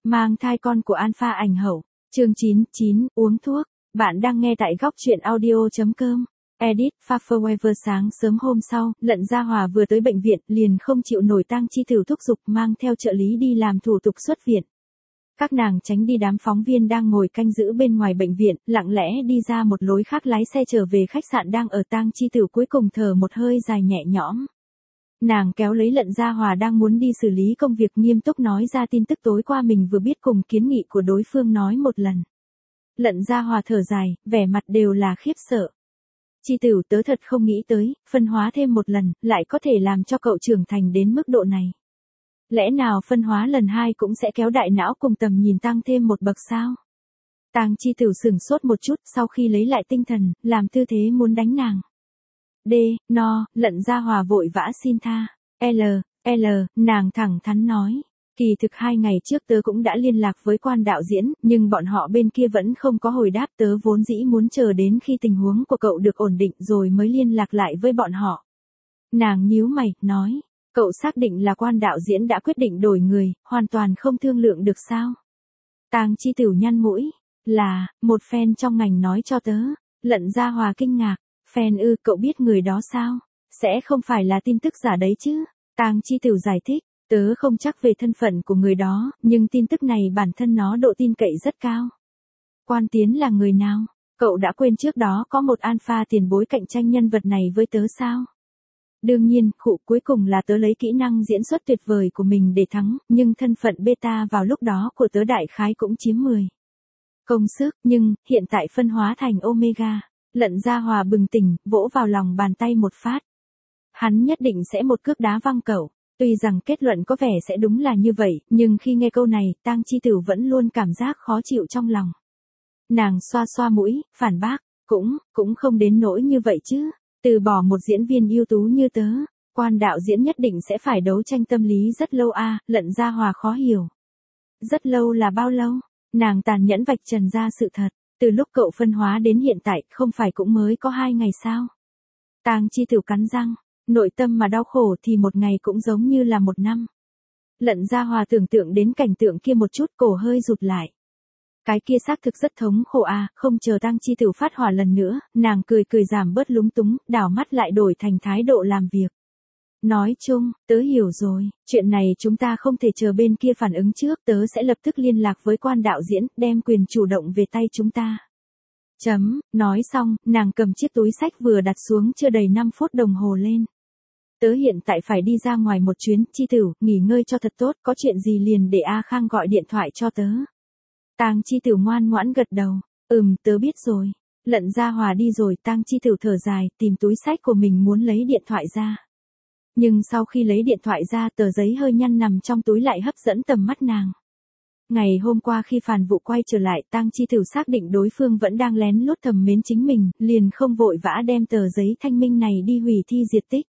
Mang thai con của Alpha ảnh hậu. Chương 9, uống thuốc. Bạn đang nghe tại góc truyện audio.com. Edit, Faferweather. Sáng sớm hôm sau, Lận Gia Hòa vừa tới bệnh viện, liền không chịu nổi Tang Chi Tử thúc giục mang theo trợ lý đi làm thủ tục xuất viện. Các nàng tránh đi đám phóng viên đang ngồi canh giữ bên ngoài bệnh viện, lặng lẽ đi ra một lối khác lái xe trở về khách sạn đang ở. Tang Chi Tử cuối cùng thở một hơi dài nhẹ nhõm. Nàng kéo lấy Lận Gia Hòa đang muốn đi xử lý công việc, nghiêm túc nói ra tin tức tối qua mình vừa biết cùng kiến nghị của đối phương nói một lần. Lận Gia Hòa thở dài, vẻ mặt đều là khiếp sợ. Chi Tử, tớ thật không nghĩ tới, phân hóa thêm một lần, lại có thể làm cho cậu trưởng thành đến mức độ này. Lẽ nào phân hóa lần 2 cũng sẽ kéo đại não cùng tầm nhìn tăng thêm một bậc sao? Tang Chi Tử sửng sốt một chút, sau khi lấy lại tinh thần, làm tư thế muốn đánh nàng. Lận Gia Hòa vội vã xin tha. Nàng thẳng thắn nói. Kỳ thực 2 ngày trước tớ cũng đã liên lạc với quan đạo diễn, nhưng bọn họ bên kia vẫn không có hồi đáp. Tớ vốn dĩ muốn chờ đến khi tình huống của cậu được ổn định rồi mới liên lạc lại với bọn họ. Nàng nhíu mày, nói. Cậu xác định là quan đạo diễn đã quyết định đổi người, hoàn toàn không thương lượng được sao? Tang Chi Tử nhăn mũi. Là, một fan trong ngành nói cho tớ. Lận Gia Hòa kinh ngạc. Fan ư, cậu biết người đó sao? Sẽ không phải là tin tức giả đấy chứ? Tang Chi Tử giải thích. Tớ không chắc về thân phận của người đó, nhưng tin tức này bản thân nó độ tin cậy rất cao. Quan Tiến là người nào? Cậu đã quên trước đó có một alpha tiền bối cạnh tranh nhân vật này với tớ sao? Đương nhiên, cuối cùng là tớ lấy kỹ năng diễn xuất tuyệt vời của mình để thắng, nhưng thân phận beta vào lúc đó của tớ đại khái cũng chiếm 10 công sức, nhưng hiện tại phân hóa thành omega. Lận Gia Hòa bừng tỉnh, vỗ vào lòng bàn tay một phát. Hắn nhất định sẽ một cước đá văng cậu. Tuy rằng kết luận có vẻ sẽ đúng là như vậy, nhưng khi nghe câu này, Tang Chi Tử vẫn luôn cảm giác khó chịu trong lòng. Nàng xoa xoa mũi, phản bác, cũng không đến nỗi như vậy chứ. Từ bỏ một diễn viên ưu tú như tớ, quan đạo diễn nhất định sẽ phải đấu tranh tâm lý rất lâu à? Lận Gia Hòa khó hiểu. Rất lâu là bao lâu? Nàng tàn nhẫn vạch trần ra sự thật. Từ lúc cậu phân hóa đến hiện tại, không phải cũng mới có 2 ngày sao? Tang Chi Tử cắn răng. Nội tâm mà đau khổ thì một ngày cũng giống như là 1 năm. Lận Gia Hòa tưởng tượng đến cảnh tượng kia một chút, cổ hơi rụt lại. Cái kia xác thực rất thống khổ à? Không chờ Tang Chi Tử phát hỏa lần nữa, nàng cười giảm bớt lúng túng, đảo mắt lại đổi thành thái độ làm việc. Nói chung, tớ hiểu rồi, chuyện này chúng ta không thể chờ bên kia phản ứng trước, tớ sẽ lập tức liên lạc với quan đạo diễn, đem quyền chủ động về tay chúng ta. Nói xong, nàng cầm chiếc túi sách vừa đặt xuống chưa đầy 5 phút đồng hồ lên. Tớ hiện tại phải đi ra ngoài một chuyến, Chi Tử, nghỉ ngơi cho thật tốt, có chuyện gì liền để A Khang gọi điện thoại cho tớ. Tang Chi Tử ngoan ngoãn gật đầu. Tớ biết rồi. Lận Gia Hòa đi rồi, Tang Chi Tử thở dài, tìm túi sách của mình muốn lấy điện thoại ra. Nhưng sau khi lấy điện thoại ra, tờ giấy hơi nhăn nằm trong túi lại hấp dẫn tầm mắt nàng. Ngày hôm qua khi Phàn Vụ quay trở lại, Tang Chi Tử xác định đối phương vẫn đang lén lút thầm mến chính mình, liền không vội vã đem tờ giấy thanh minh này đi hủy thi diệt tích.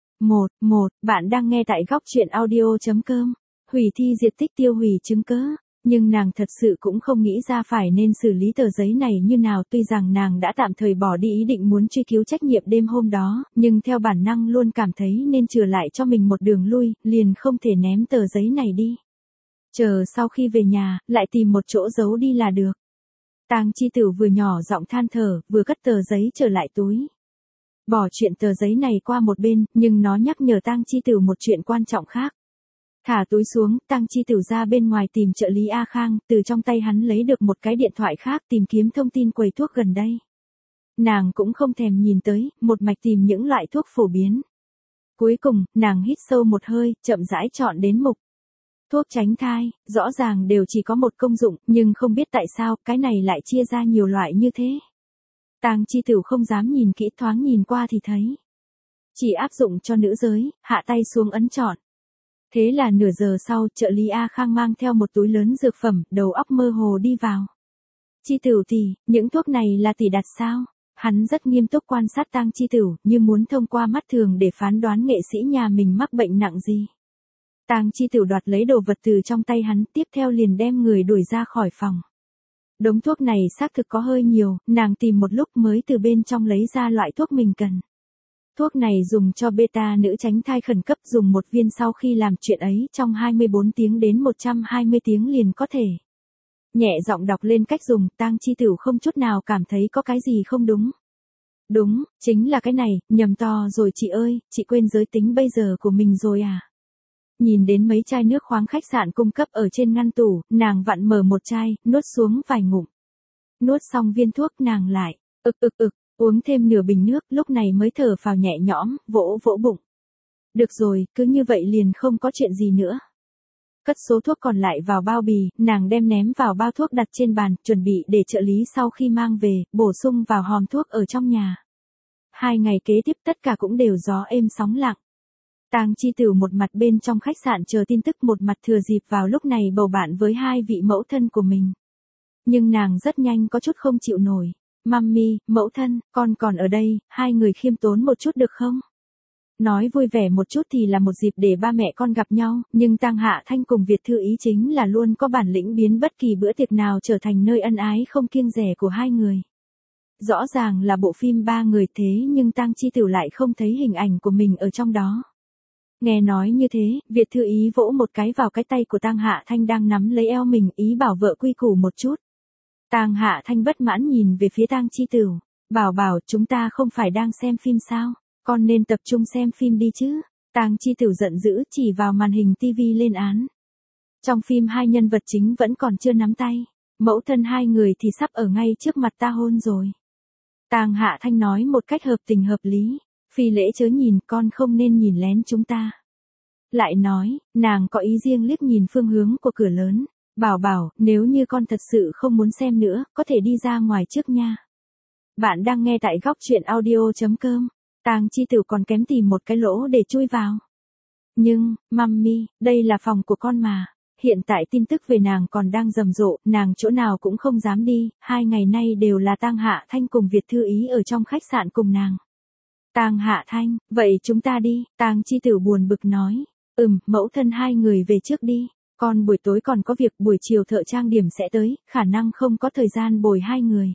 Bạn đang nghe tại góc truyện audio.com. Hủy thi diệt tích, tiêu hủy chứng cớ. Nhưng nàng thật sự cũng không nghĩ ra phải nên xử lý tờ giấy này như nào. Tuy rằng nàng đã tạm thời bỏ đi ý định muốn truy cứu trách nhiệm đêm hôm đó, nhưng theo bản năng luôn cảm thấy nên chừa lại cho mình một đường lui, liền không thể ném tờ giấy này đi. Chờ sau khi về nhà, lại tìm một chỗ giấu đi là được. Tang Chi Tử vừa nhỏ giọng than thở, vừa cất tờ giấy trở lại túi. Bỏ chuyện tờ giấy này qua một bên, nhưng nó nhắc nhở Tang Chi Tử một chuyện quan trọng khác. Thả túi xuống, Tang Chi Tử ra bên ngoài tìm trợ lý A Khang, từ trong tay hắn lấy được một cái điện thoại khác tìm kiếm thông tin quầy thuốc gần đây. Nàng cũng không thèm nhìn tới, một mạch tìm những loại thuốc phổ biến. Cuối cùng, nàng hít sâu một hơi, chậm rãi chọn đến mục. Thuốc tránh thai, rõ ràng đều chỉ có một công dụng, nhưng không biết tại sao, cái này lại chia ra nhiều loại như thế. Tang Chi Tử không dám nhìn kỹ, thoáng nhìn qua thì thấy. Chỉ áp dụng cho nữ giới, hạ tay xuống ấn chọn. Thế là nửa giờ sau, trợ lý A Khang mang theo một túi lớn dược phẩm, đầu óc mơ hồ đi vào. Chi Tử tỷ, những thuốc này là tỷ đặt sao? Hắn rất nghiêm túc quan sát Tang Chi Tử, như muốn thông qua mắt thường để phán đoán nghệ sĩ nhà mình mắc bệnh nặng gì. Tang Chi Tử đoạt lấy đồ vật từ trong tay hắn, tiếp theo liền đem người đuổi ra khỏi phòng. Đống thuốc này xác thực có hơi nhiều, nàng tìm một lúc mới từ bên trong lấy ra loại thuốc mình cần. Thuốc này dùng cho beta nữ tránh thai khẩn cấp, dùng một viên sau khi làm chuyện ấy trong 24 tiếng đến 120 tiếng liền có thể. Nhẹ giọng đọc lên cách dùng, Tang Chi Tửu không chút nào cảm thấy có cái gì không đúng. Đúng, chính là cái này, nhầm to rồi chị ơi, chị quên giới tính bây giờ của mình rồi à. Nhìn đến mấy chai nước khoáng khách sạn cung cấp ở trên ngăn tủ, nàng vặn mở một chai, nuốt xuống vài ngụm. Nuốt xong viên thuốc nàng lại, uống thêm nửa bình nước, lúc này mới thở phào nhẹ nhõm, vỗ vỗ bụng. Được rồi, cứ như vậy liền không có chuyện gì nữa. Cất số thuốc còn lại vào bao bì, nàng đem ném vào bao thuốc đặt trên bàn, chuẩn bị để trợ lý sau khi mang về, bổ sung vào hòm thuốc ở trong nhà. 2 ngày kế tiếp tất cả cũng đều gió êm sóng lặng. Tang Chi Tửu một mặt bên trong khách sạn chờ tin tức, một mặt thừa dịp vào lúc này bầu bạn với 2 vị mẫu thân của mình. Nhưng nàng rất nhanh có chút không chịu nổi. Mummy, mẫu thân, con còn ở đây, 2 người khiêm tốn một chút được không? Nói vui vẻ một chút thì là một dịp để ba mẹ con gặp nhau, nhưng Tang Hạ Thanh cùng Việt Thư Ý chính là luôn có bản lĩnh biến bất kỳ bữa tiệc nào trở thành nơi ân ái không kiêng dè của 2 người. Rõ ràng là bộ phim 3 người thế nhưng Tang Chi Tửu lại không thấy hình ảnh của mình ở trong đó. Nghe nói như thế, Việt Thư Ý vỗ một cái vào cái tay của Tang Hạ Thanh đang nắm lấy eo mình, ý bảo vợ quy củ một chút. Tang Hạ Thanh bất mãn nhìn về phía Tang Chi Tửu, bảo chúng ta không phải đang xem phim sao, con nên tập trung xem phim đi chứ. Tang Chi Tửu giận dữ chỉ vào màn hình tivi lên án. Trong phim 2 nhân vật chính vẫn còn chưa nắm tay, mẫu thân 2 người thì sắp ở ngay trước mặt ta hôn rồi. Tang Hạ Thanh nói một cách hợp tình hợp lý, phi lễ chớ nhìn, con không nên nhìn lén chúng ta. Lại nói, nàng có ý riêng liếc nhìn phương hướng của cửa lớn, bảo, nếu như con thật sự không muốn xem nữa, có thể đi ra ngoài trước nha. Bạn đang nghe tại góc truyện audio.com. Tang Chi Tửu còn kém tìm một cái lỗ để chui vào. Nhưng, Mummy, đây là phòng của con mà. Hiện tại tin tức về nàng còn đang rầm rộ, nàng chỗ nào cũng không dám đi, 2 ngày nay đều là Tang Hạ Thanh cùng Việt Thư Ý ở trong khách sạn cùng nàng. Tang Hạ Thanh, vậy chúng ta đi, Tang Chi Tửu buồn bực nói. Mẫu thân 2 người về trước đi, con buổi tối còn có việc, buổi chiều thợ trang điểm sẽ tới, khả năng không có thời gian bồi 2 người.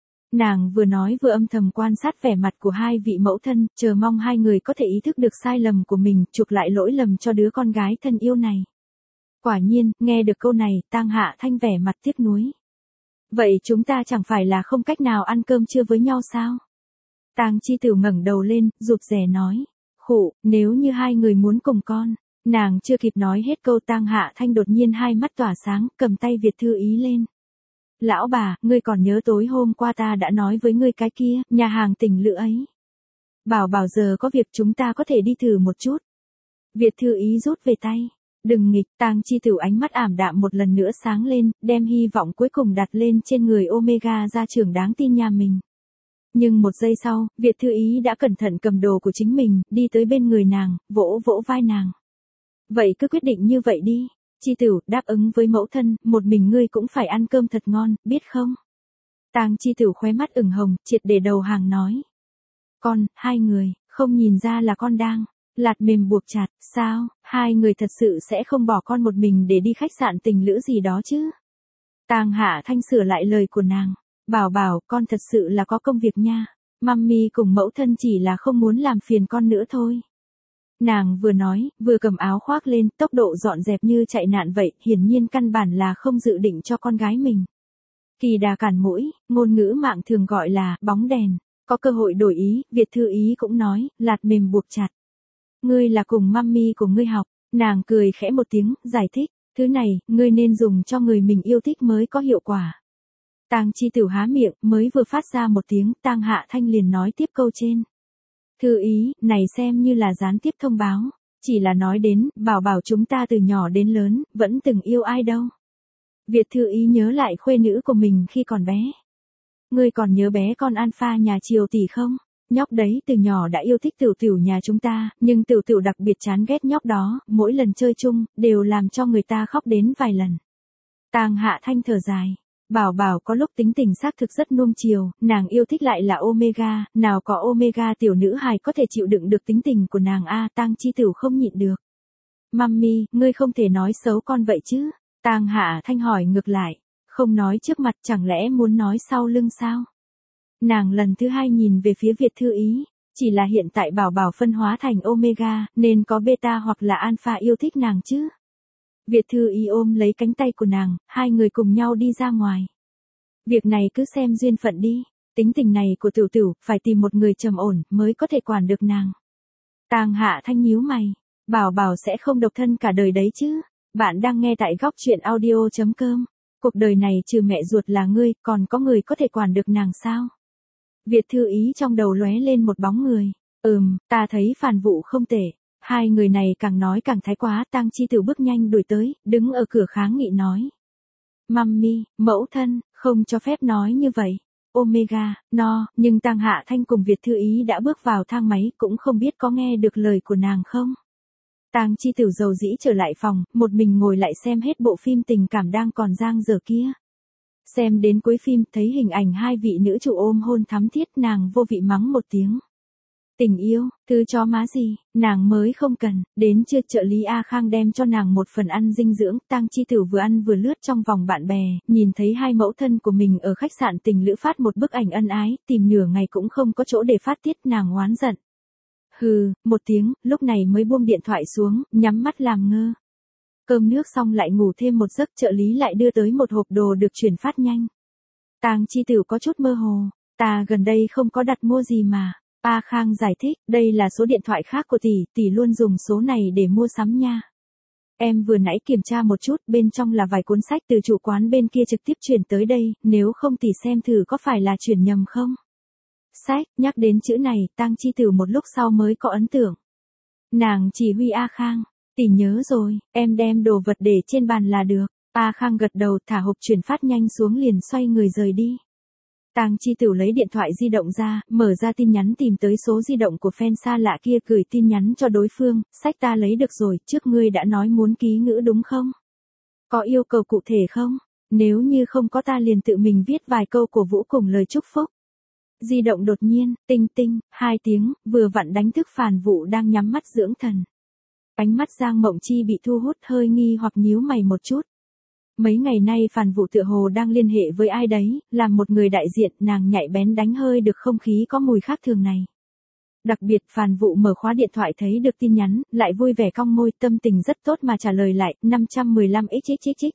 Nàng vừa nói vừa âm thầm quan sát vẻ mặt của 2 vị mẫu thân, chờ mong 2 người có thể ý thức được sai lầm của mình, chuộc lại lỗi lầm cho đứa con gái thân yêu này. Quả nhiên, nghe được câu này, Tang Hạ Thanh vẻ mặt tiếc nuối. Vậy chúng ta chẳng phải là không cách nào ăn cơm trưa với nhau sao? Tang Chi Tửu ngẩng đầu lên, rụt rè nói. Khụ, nếu như 2 người muốn cùng con. Nàng chưa kịp nói hết câu, Tang Hạ Thanh đột nhiên hai mắt tỏa sáng, cầm tay Việt Thư Ý lên. Lão bà, ngươi còn nhớ tối hôm qua ta đã nói với ngươi cái kia, nhà hàng tỉnh lự ấy. Bảo giờ có việc chúng ta có thể đi thử một chút. Việt Thư Ý rút về tay. Đừng nghịch, Tang Chi Tửu ánh mắt ảm đạm một lần nữa sáng lên, đem hy vọng cuối cùng đặt lên trên người Omega gia trưởng đáng tin nhà mình. Nhưng một giây sau, Việt Thư Ý đã cẩn thận cầm đồ của chính mình, đi tới bên người nàng, vỗ vỗ vai nàng. Vậy cứ quyết định như vậy đi. Chi Tửu, đáp ứng với mẫu thân, một mình ngươi cũng phải ăn cơm thật ngon, biết không? Tang Chi Tửu khóe mắt ửng hồng, triệt để đầu hàng nói. Con, 2 người, không nhìn ra là con đang lạt mềm buộc chặt, sao? 2 người thật sự sẽ không bỏ con một mình để đi khách sạn tình lữ gì đó chứ? Tang Hạ Thanh sửa lại lời của nàng. Bảo, con thật sự là có công việc nha. Mummy cùng mẫu thân chỉ là không muốn làm phiền con nữa thôi. Nàng vừa nói, vừa cầm áo khoác lên, tốc độ dọn dẹp như chạy nạn vậy, hiển nhiên căn bản là không dự định cho con gái mình. Kỳ đà cản mũi, ngôn ngữ mạng thường gọi là bóng đèn. Có cơ hội đổi ý, Việt Thư Ý cũng nói, lạt mềm buộc chặt. Ngươi là cùng mummy của ngươi học. Nàng cười khẽ một tiếng, giải thích, thứ này, ngươi nên dùng cho người mình yêu thích mới có hiệu quả. Tang Chi Tửu há miệng, mới vừa phát ra một tiếng, Tang Hạ Thanh liền nói tiếp câu trên. Thư Ý, này xem như là gián tiếp thông báo, chỉ là nói đến, bảo chúng ta từ nhỏ đến lớn, vẫn từng yêu ai đâu. Việt Thư Ý nhớ lại khuê nữ của mình khi còn bé. Ngươi còn nhớ bé con Alpha nhà Triều tỷ không? Nhóc đấy từ nhỏ đã yêu thích Tửu Tửu nhà chúng ta, nhưng Tửu Tửu đặc biệt chán ghét nhóc đó, mỗi lần chơi chung, đều làm cho người ta khóc đến vài lần. Tang Hạ Thanh thở dài. Bảo có lúc tính tình xác thực rất nuông chiều, nàng yêu thích lại là Omega, nào có Omega tiểu nữ hài có thể chịu đựng được tính tình của nàng a. Tang Chi Tửu không nhịn được. Mummy, ngươi không thể nói xấu con vậy chứ? Tang Hạ Thanh hỏi ngược lại, không nói trước mặt chẳng lẽ muốn nói sau lưng sao? Nàng lần thứ 2 nhìn về phía Việt Thư Ý, Chỉ là hiện tại Bảo Bảo phân hóa thành Omega, nên có beta hoặc là alpha yêu thích nàng chứ. Việt Thư Ý ôm lấy cánh tay của nàng, hai người cùng nhau đi ra ngoài. Việc này cứ xem duyên phận đi, tính tình này của Tiểu Tiểu, phải tìm một người trầm ổn mới có thể quản được nàng. Tang Hạ Thanh nhíu mày, Bảo Bảo sẽ không độc thân cả đời đấy chứ. Bạn đang nghe tại góc truyện audio.com. Cuộc đời này trừ mẹ ruột là ngươi, còn có người có thể quản được nàng sao? Việt Thư Ý trong đầu lóe lên một bóng người. Ta thấy Phàn Vũ không tệ. Hai người này càng nói càng thái quá. Tang Chi Tử bước nhanh đuổi tới, đứng ở cửa kháng nghị nói. Mummy, mẫu thân, không cho phép nói như vậy. Omega, no, nhưng Tang Hạ Thanh cùng Việt Thư Ý đã bước vào thang máy, cũng không biết có nghe được lời của nàng không. Tang Chi Tử dầu dĩ trở lại phòng, một mình ngồi lại xem hết bộ phim tình cảm đang còn dang dở kia. Xem đến cuối phim, thấy hình ảnh hai vị nữ chủ ôm hôn thắm thiết, nàng vô vị mắng một tiếng. Tình yêu, thứ chó má gì, nàng mới không cần. Đến trưa trợ lý A Khang đem cho nàng một phần ăn dinh dưỡng. Tang Chi Tử vừa ăn vừa lướt trong vòng bạn bè, nhìn thấy hai mẫu thân của mình ở khách sạn tình lữ phát một bức ảnh ân ái, tìm nửa ngày cũng không có chỗ để phát tiết, nàng oán giận. Hừ, một tiếng, lúc này mới buông điện thoại xuống, nhắm mắt làm ngơ. Cơm nước xong lại ngủ thêm một giấc, trợ lý lại đưa tới một hộp đồ được chuyển phát nhanh. Tang Chi Tử có chút mơ hồ, ta gần đây không có đặt mua gì mà. A Khang giải thích, đây là số điện thoại khác của tỷ luôn dùng số này để mua sắm nha. Em vừa nãy kiểm tra một chút, bên trong là vài cuốn sách từ chủ quán bên kia trực tiếp chuyển tới đây, nếu không tỷ xem thử có phải là chuyển nhầm không. Sách, nhắc đến chữ này, Tang Chi Tử một lúc sau mới có ấn tượng. Nàng chỉ huy A Khang, tỷ nhớ rồi, em đem đồ vật để trên bàn là được. A Khang gật đầu, thả hộp chuyển phát nhanh xuống liền xoay người rời đi. Tang Chi Tử lấy điện thoại di động ra, mở ra tin nhắn tìm tới số di động của fan xa lạ kia, gửi tin nhắn cho đối phương, sách ta lấy được rồi, trước ngươi đã nói muốn ký ngữ đúng không? Có yêu cầu cụ thể không? Nếu như không có ta liền tự mình viết vài câu cổ vũ cùng lời chúc phúc. Di động đột nhiên, tinh tinh, 2 tiếng, vừa vặn đánh thức Phàn Vũ đang nhắm mắt dưỡng thần. Ánh mắt Giang Mộng Chi bị thu hút, hơi nghi hoặc nhíu mày một chút. Mấy ngày nay Phàn Vũ tựa hồ đang liên hệ với ai đấy, làm một người đại diện, nàng nhạy bén đánh hơi được không khí có mùi khác thường này. Đặc biệt Phàn Vũ mở khóa điện thoại thấy được tin nhắn, lại vui vẻ cong môi, tâm tình rất tốt mà trả lời lại, 515xxx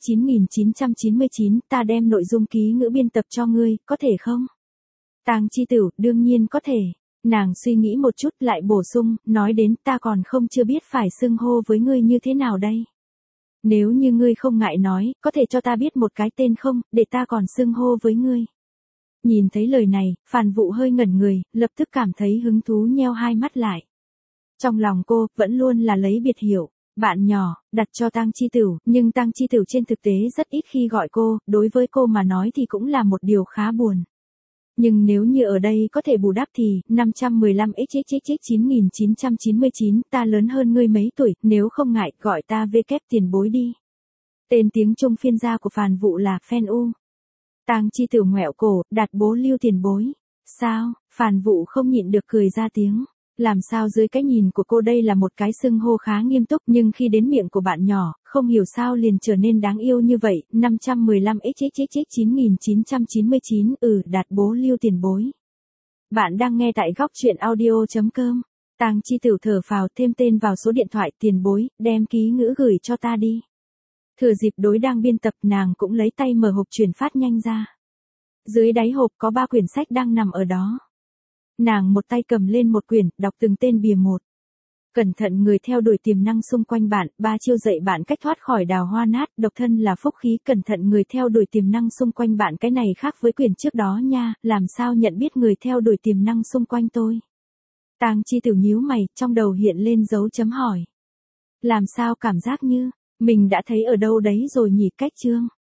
9999, ta đem nội dung ký ngữ biên tập cho ngươi, có thể không? Tang Chi Tử, đương nhiên có thể. Nàng suy nghĩ một chút lại bổ sung, nói đến ta còn chưa biết phải xưng hô với ngươi như thế nào đây. Nếu như ngươi không ngại nói, có thể cho ta biết một cái tên không, để ta còn xưng hô với ngươi. Nhìn thấy lời này, Phàn Vũ hơi ngẩn người, lập tức cảm thấy hứng thú nheo hai mắt lại. Trong lòng cô, vẫn luôn là lấy biệt hiệu, bạn nhỏ, đặt cho Tang Chi Tử, nhưng Tang Chi Tử trên thực tế rất ít khi gọi cô, đối với cô mà nói thì cũng là một điều khá buồn. Nhưng nếu như ở đây có thể bù đắp thì, 515xxx 9999, ta lớn hơn ngươi mấy tuổi, nếu không ngại, gọi ta V tiền bối đi. Tên tiếng Trung phiên gia của Phàn Vũ là Phen U. Tang Chi Tử ngoẹo cổ, đặt bố Lưu tiền bối. Sao? Phàn Vũ không nhịn được cười ra tiếng. Làm sao dưới cái nhìn của cô đây là một cái xưng hô khá nghiêm túc, nhưng khi đến miệng của bạn nhỏ, không hiểu sao liền trở nên đáng yêu như vậy. 515xxx 9999, đặt bố Lưu tiền bối. Bạn đang nghe tại góc truyện audio.com. Tang Chi Tử thở phào, thêm tên vào số điện thoại, tiền bối, đem ký ngữ gửi cho ta đi. Thừa dịp đối đang biên tập, nàng cũng lấy tay mở hộp chuyển phát nhanh ra. Dưới đáy hộp có 3 quyển sách đang nằm ở đó. Nàng một tay cầm lên một quyển, đọc từng tên bìa một. Cẩn thận người theo đuổi tiềm năng xung quanh bạn, 3 chiêu dạy bạn cách thoát khỏi đào hoa nát, độc thân là phúc khí, cẩn thận người theo đuổi tiềm năng xung quanh bạn, cái này khác với quyển trước đó nha, làm sao nhận biết người theo đuổi tiềm năng xung quanh tôi. Tang Chi Tử nhíu mày, trong đầu hiện lên dấu chấm hỏi. Làm sao cảm giác như, mình đã thấy ở đâu đấy rồi nhỉ, cách chương.